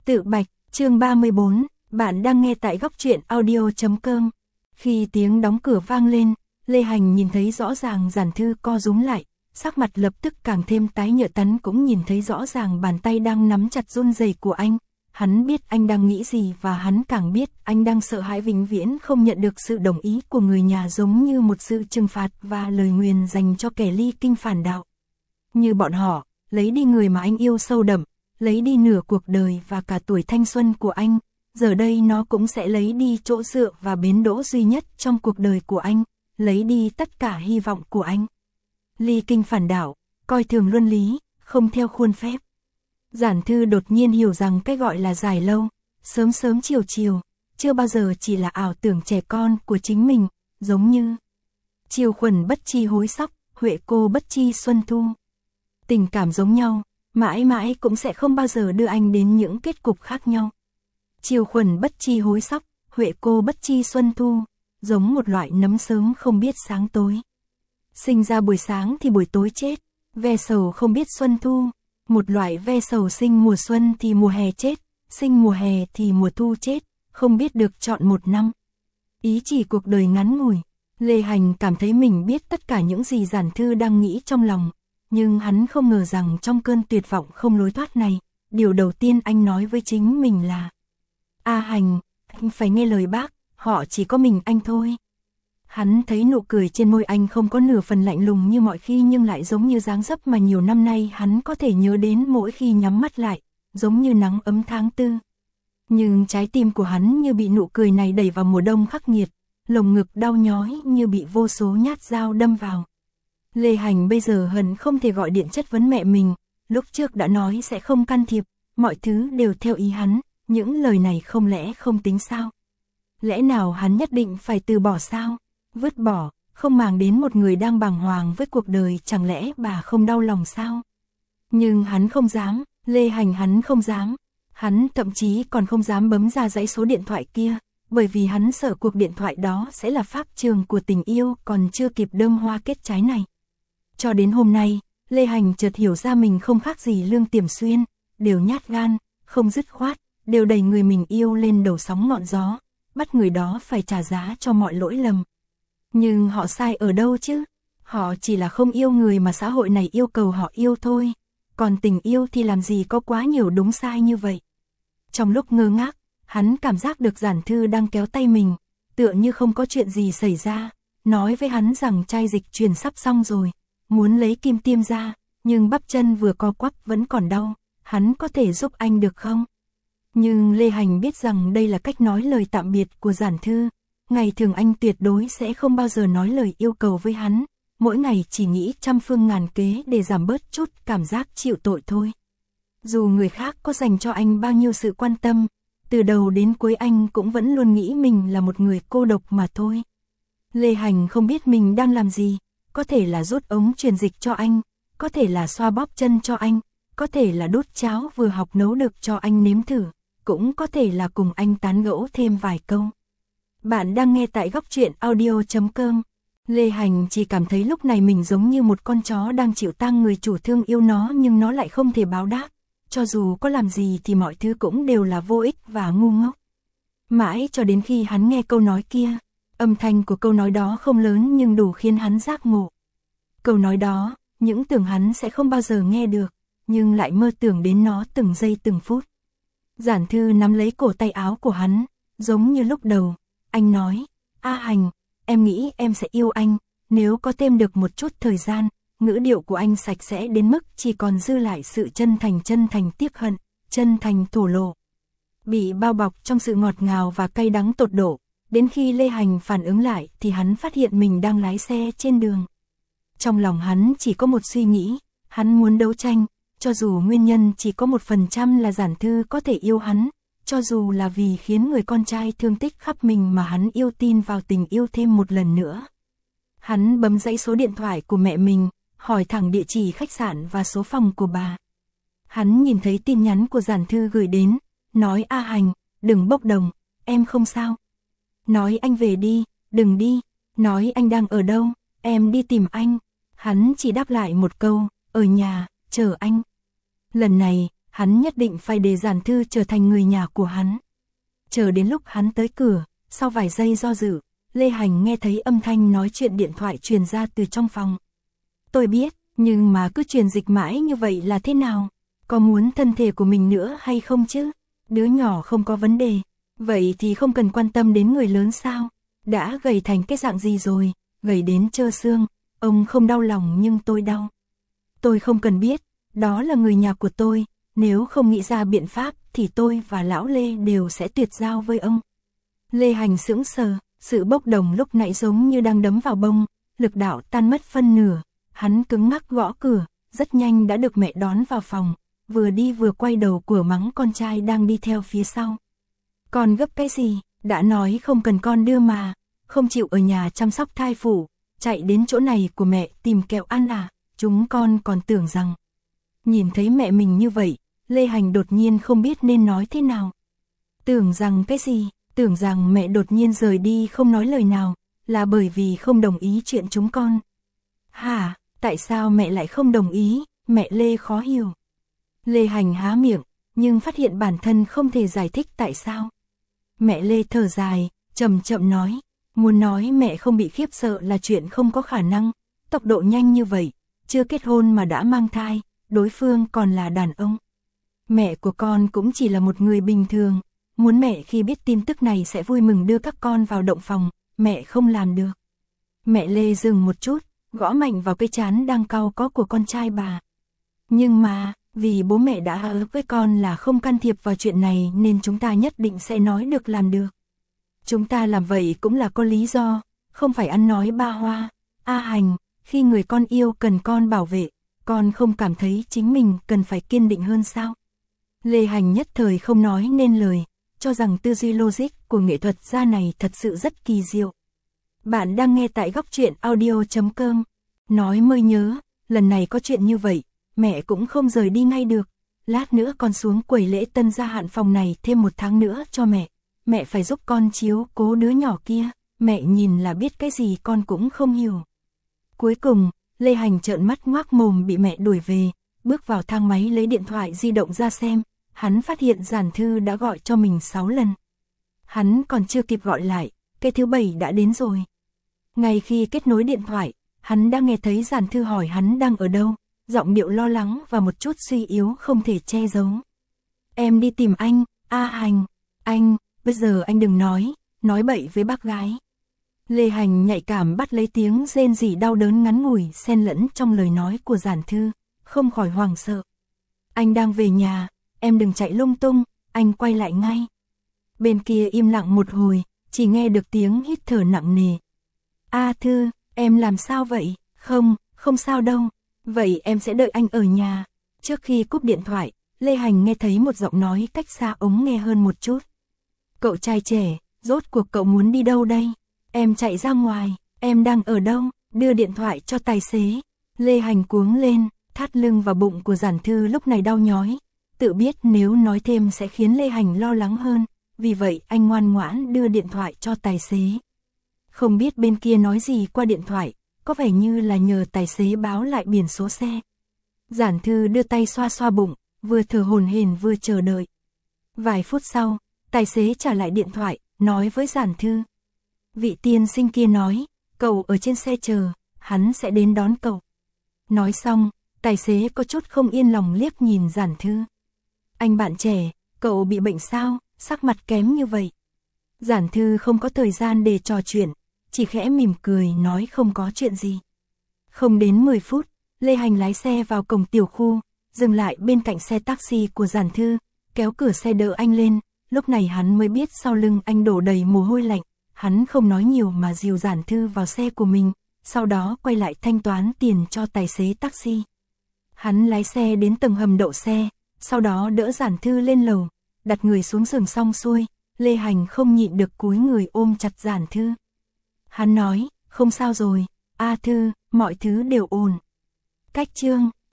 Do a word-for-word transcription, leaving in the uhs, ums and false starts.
Tự bạch, chương ba mươi bốn, bạn đang nghe tại góc truyện audio chấm com. Khi tiếng đóng cửa vang lên, Lê Hành nhìn thấy rõ ràng Giản Thư co rúm lại, sắc mặt lập tức càng thêm tái nhợt. Tấn cũng nhìn thấy rõ ràng bàn tay đang nắm chặt run rẩy của anh. Hắn biết anh đang nghĩ gì và hắn càng biết anh đang sợ hãi vĩnh viễn không nhận được sự đồng ý của người nhà, giống như một sự trừng phạt và lời nguyền dành cho kẻ ly kinh phản đạo. Như bọn họ, lấy đi người mà anh yêu sâu đậm, lấy đi nửa cuộc đời và cả tuổi thanh xuân của anh, giờ đây nó cũng sẽ lấy đi chỗ dựa và bến đỗ duy nhất trong cuộc đời của anh, lấy đi tất cả hy vọng của anh. Ly kinh phản đạo, coi thường luân lý, không theo khuôn phép. Giản Thư đột nhiên hiểu rằng cái gọi là dài lâu, sớm sớm chiều chiều, chưa bao giờ chỉ là ảo tưởng trẻ con của chính mình, giống như chiều khuẩn bất chi hối sóc, huệ cô bất chi xuân thu. Tình cảm giống nhau, mãi mãi cũng sẽ không bao giờ đưa anh đến những kết cục khác nhau. Chiều khuẩn bất chi hối sóc, huệ cô bất chi xuân thu, giống một loại nấm sớm không biết sáng tối. Sinh ra buổi sáng thì buổi tối chết, ve sầu không biết xuân thu. Một loại ve sầu sinh mùa xuân thì mùa hè chết, sinh mùa hè thì mùa thu chết, không biết được chọn một năm. Ý chỉ cuộc đời ngắn ngủi, Lê Hành cảm thấy mình biết tất cả những gì Giản Thư đang nghĩ trong lòng, nhưng hắn không ngờ rằng trong cơn tuyệt vọng không lối thoát này, điều đầu tiên anh nói với chính mình là: A Hành, anh phải nghe lời bác, họ chỉ có mình anh thôi. Hắn thấy nụ cười trên môi anh không có nửa phần lạnh lùng như mọi khi, nhưng lại giống như dáng dấp mà nhiều năm nay hắn có thể nhớ đến mỗi khi nhắm mắt lại, giống như nắng ấm tháng tư. Nhưng trái tim của hắn như bị nụ cười này đẩy vào mùa đông khắc nghiệt, lồng ngực đau nhói như bị vô số nhát dao đâm vào. Lê Hành bây giờ hận không thể gọi điện chất vấn mẹ mình, lúc trước đã nói sẽ không can thiệp, mọi thứ đều theo ý hắn, những lời này không lẽ không tính sao? Lẽ nào hắn nhất định phải từ bỏ sao? Vứt bỏ, không màng đến một người đang bàng hoàng với cuộc đời, chẳng lẽ bà không đau lòng sao? Nhưng hắn không dám, Lê Hành hắn không dám, hắn thậm chí còn không dám bấm ra dãy số điện thoại kia, bởi vì hắn sợ cuộc điện thoại đó sẽ là pháp trường của tình yêu còn chưa kịp đơm hoa kết trái này. Cho đến hôm nay, Lê Hành chợt hiểu ra mình không khác gì Lương Tiềm Xuyên, đều nhát gan, không dứt khoát, đều đẩy người mình yêu lên đầu sóng ngọn gió, bắt người đó phải trả giá cho mọi lỗi lầm. Nhưng họ sai ở đâu chứ? Họ chỉ là không yêu người mà xã hội này yêu cầu họ yêu thôi. Còn tình yêu thì làm gì có quá nhiều đúng sai như vậy. Trong lúc ngơ ngác, hắn cảm giác được Giản Thư đang kéo tay mình, tựa như không có chuyện gì xảy ra, nói với hắn rằng chai dịch truyền sắp xong rồi, muốn lấy kim tiêm ra, nhưng bắp chân vừa co quắp vẫn còn đau, hắn có thể giúp anh được không? Nhưng Lê Hành biết rằng đây là cách nói lời tạm biệt của Giản Thư. Ngày thường anh tuyệt đối sẽ không bao giờ nói lời yêu cầu với hắn, mỗi ngày chỉ nghĩ trăm phương ngàn kế để giảm bớt chút cảm giác chịu tội thôi. Dù người khác có dành cho anh bao nhiêu sự quan tâm, từ đầu đến cuối anh cũng vẫn luôn nghĩ mình là một người cô độc mà thôi. Lê Hành không biết mình đang làm gì, có thể là rút ống truyền dịch cho anh, có thể là xoa bóp chân cho anh, có thể là đút cháo vừa học nấu được cho anh nếm thử, cũng có thể là cùng anh tán gẫu thêm vài câu. Bạn đang nghe tại góc truyện audio chấm com. Lê Hành chỉ cảm thấy lúc này mình giống như một con chó đang chịu tang người chủ thương yêu nó, nhưng nó lại không thể báo đáp. Cho dù có làm gì thì mọi thứ cũng đều là vô ích và ngu ngốc. Mãi cho đến khi hắn nghe câu nói kia, âm thanh của câu nói đó không lớn nhưng đủ khiến hắn giác ngộ. Câu nói đó, những tưởng hắn sẽ không bao giờ nghe được, nhưng lại mơ tưởng đến nó từng giây từng phút. Giản Thư nắm lấy cổ tay áo của hắn, giống như lúc đầu. Anh nói: A Hành, em nghĩ em sẽ yêu anh, nếu có thêm được một chút thời gian. Ngữ điệu của anh sạch sẽ đến mức chỉ còn dư lại sự chân thành, chân thành tiếc hận, chân thành thổ lộ. Bị bao bọc trong sự ngọt ngào và cay đắng tột độ, đến khi Lê Hành phản ứng lại thì hắn phát hiện mình đang lái xe trên đường. Trong lòng hắn chỉ có một suy nghĩ, hắn muốn đấu tranh, cho dù nguyên nhân chỉ có một phần trăm là Giản Thư có thể yêu hắn. Cho dù là vì khiến người con trai thương tích khắp mình mà hắn yêu tin vào tình yêu thêm một lần nữa. Hắn bấm dãy số điện thoại của mẹ mình, hỏi thẳng địa chỉ khách sạn và số phòng của bà. Hắn nhìn thấy tin nhắn của Giản Thư gửi đến, nói: A Hành, đừng bốc đồng, em không sao. Nói anh về đi, đừng đi, nói anh đang ở đâu, em đi tìm anh. Hắn chỉ đáp lại một câu: ở nhà, chờ anh. Lần này, hắn nhất định phải để Giản Thư trở thành người nhà của hắn. Chờ đến lúc hắn tới cửa, sau vài giây do dự, Lê Hành nghe thấy âm thanh nói chuyện điện thoại truyền ra từ trong phòng. Tôi biết, nhưng mà cứ truyền dịch mãi như vậy là thế nào? Có muốn thân thể của mình nữa hay không chứ? Đứa nhỏ không có vấn đề, vậy thì không cần quan tâm đến người lớn sao? Đã gầy thành cái dạng gì rồi, gầy đến trơ xương, ông không đau lòng nhưng tôi đau. Tôi không cần biết, đó là người nhà của tôi, nếu không nghĩ ra biện pháp thì tôi và lão Lê đều sẽ tuyệt giao với ông. Lê Hành sững sờ, sự bốc đồng lúc nãy giống như đang đấm vào bông, lực đạo tan mất phân nửa, hắn cứng ngắc gõ cửa, rất nhanh đã được mẹ đón vào phòng, vừa đi vừa quay đầu của mắng con trai đang đi theo phía sau. Con gấp cái gì, đã nói không cần con đưa mà, không chịu ở nhà chăm sóc thai phụ, chạy đến chỗ này của mẹ tìm kẹo ăn à, chúng con còn tưởng rằng. Nhìn thấy mẹ mình như vậy, Lê Hành đột nhiên không biết nên nói thế nào. Tưởng rằng cái gì, tưởng rằng mẹ đột nhiên rời đi không nói lời nào, là bởi vì không đồng ý chuyện chúng con. Hả, tại sao mẹ lại không đồng ý, mẹ Lê khó hiểu. Lê Hành há miệng, nhưng phát hiện bản thân không thể giải thích tại sao. Mẹ Lê thở dài, chậm chậm nói, muốn nói mẹ không bị khiếp sợ là chuyện không có khả năng, tốc độ nhanh như vậy, chưa kết hôn mà đã mang thai, đối phương còn là đàn ông. Mẹ của con cũng chỉ là một người bình thường, muốn mẹ khi biết tin tức này sẽ vui mừng đưa các con vào động phòng, mẹ không làm được. Mẹ Lê dừng một chút, gõ mạnh vào cái trán đang cau có của con trai bà. Nhưng mà, vì bố mẹ đã hứa với con là không can thiệp vào chuyện này nên chúng ta nhất định sẽ nói được làm được. Chúng ta làm vậy cũng là có lý do, không phải ăn nói ba hoa. A Hành, khi người con yêu cần con bảo vệ, con không cảm thấy chính mình cần phải kiên định hơn sao? Lê Hành nhất thời không nói nên lời, cho rằng tư duy logic của nghệ thuật gia này thật sự rất kỳ diệu. Bạn đang nghe tại góc truyện audio chấm com. Nói mới nhớ, lần này có chuyện như vậy, mẹ cũng không rời đi ngay được. Lát nữa con xuống quầy lễ tân gia hạn phòng này thêm một tháng nữa cho mẹ. Mẹ phải giúp con chiếu cố đứa nhỏ kia, mẹ nhìn là biết cái gì con cũng không hiểu. Cuối cùng, Lê Hành trợn mắt ngoác mồm bị mẹ đuổi về, bước vào thang máy lấy điện thoại di động ra xem, hắn phát hiện Giản Thư đã gọi cho mình sáu lần. Hắn còn chưa kịp gọi lại, cái thứ bảy đã đến rồi. Ngay khi kết nối điện thoại, hắn đã nghe thấy Giản Thư hỏi hắn đang ở đâu, giọng điệu lo lắng và một chút suy yếu không thể che giấu. Em đi tìm anh, A Hành, anh, bây giờ anh đừng nói, nói bậy với bác gái. Lê Hành nhạy cảm bắt lấy tiếng rên rỉ đau đớn ngắn ngủi xen lẫn trong lời nói của Giản Thư, không khỏi hoảng sợ. Anh đang về nhà, em đừng chạy lung tung, anh quay lại ngay. Bên kia im lặng một hồi, chỉ nghe được tiếng hít thở nặng nề. A Thư, em làm sao vậy? Không, không sao đâu. Vậy em sẽ đợi anh ở nhà. Trước khi cúp điện thoại, Lê Hành nghe thấy một giọng nói cách xa ống nghe hơn một chút. Cậu trai trẻ, rốt cuộc cậu muốn đi đâu đây? Em chạy ra ngoài, em đang ở đâu? Đưa điện thoại cho tài xế. Lê Hành cuống lên, thắt lưng và bụng của Giản Thư lúc này đau nhói. Tự biết nếu nói thêm sẽ khiến Lê Hành lo lắng hơn, vì vậy anh ngoan ngoãn đưa điện thoại cho tài xế. Không biết bên kia nói gì qua điện thoại, có vẻ như là nhờ tài xế báo lại biển số xe. Giản Thư đưa tay xoa xoa bụng, vừa thở hổn hển vừa chờ đợi. Vài phút sau, tài xế trả lại điện thoại, nói với Giản Thư. Vị tiên sinh kia nói, cậu ở trên xe chờ, hắn sẽ đến đón cậu. Nói xong, tài xế có chút không yên lòng liếc nhìn Giản Thư. Anh bạn trẻ, cậu bị bệnh sao, sắc mặt kém như vậy. Giản Thư không có thời gian để trò chuyện, chỉ khẽ mỉm cười nói không có chuyện gì. Không đến mười phút, Lê Hành lái xe vào cổng tiểu khu, dừng lại bên cạnh xe taxi của Giản Thư, kéo cửa xe đỡ anh lên, lúc này hắn mới biết sau lưng anh đổ đầy mồ hôi lạnh, hắn không nói nhiều mà dìu Giản Thư vào xe của mình, sau đó quay lại thanh toán tiền cho tài xế taxi. Hắn lái xe đến tầng hầm đậu xe, sau đó đỡ Giản Thư lên lầu, đặt người xuống giường xong xuôi, Lê Hành không nhịn được cúi người ôm chặt Giản Thư. Hắn nói, không sao rồi, A Thư, mọi thứ đều ổn. Cách chương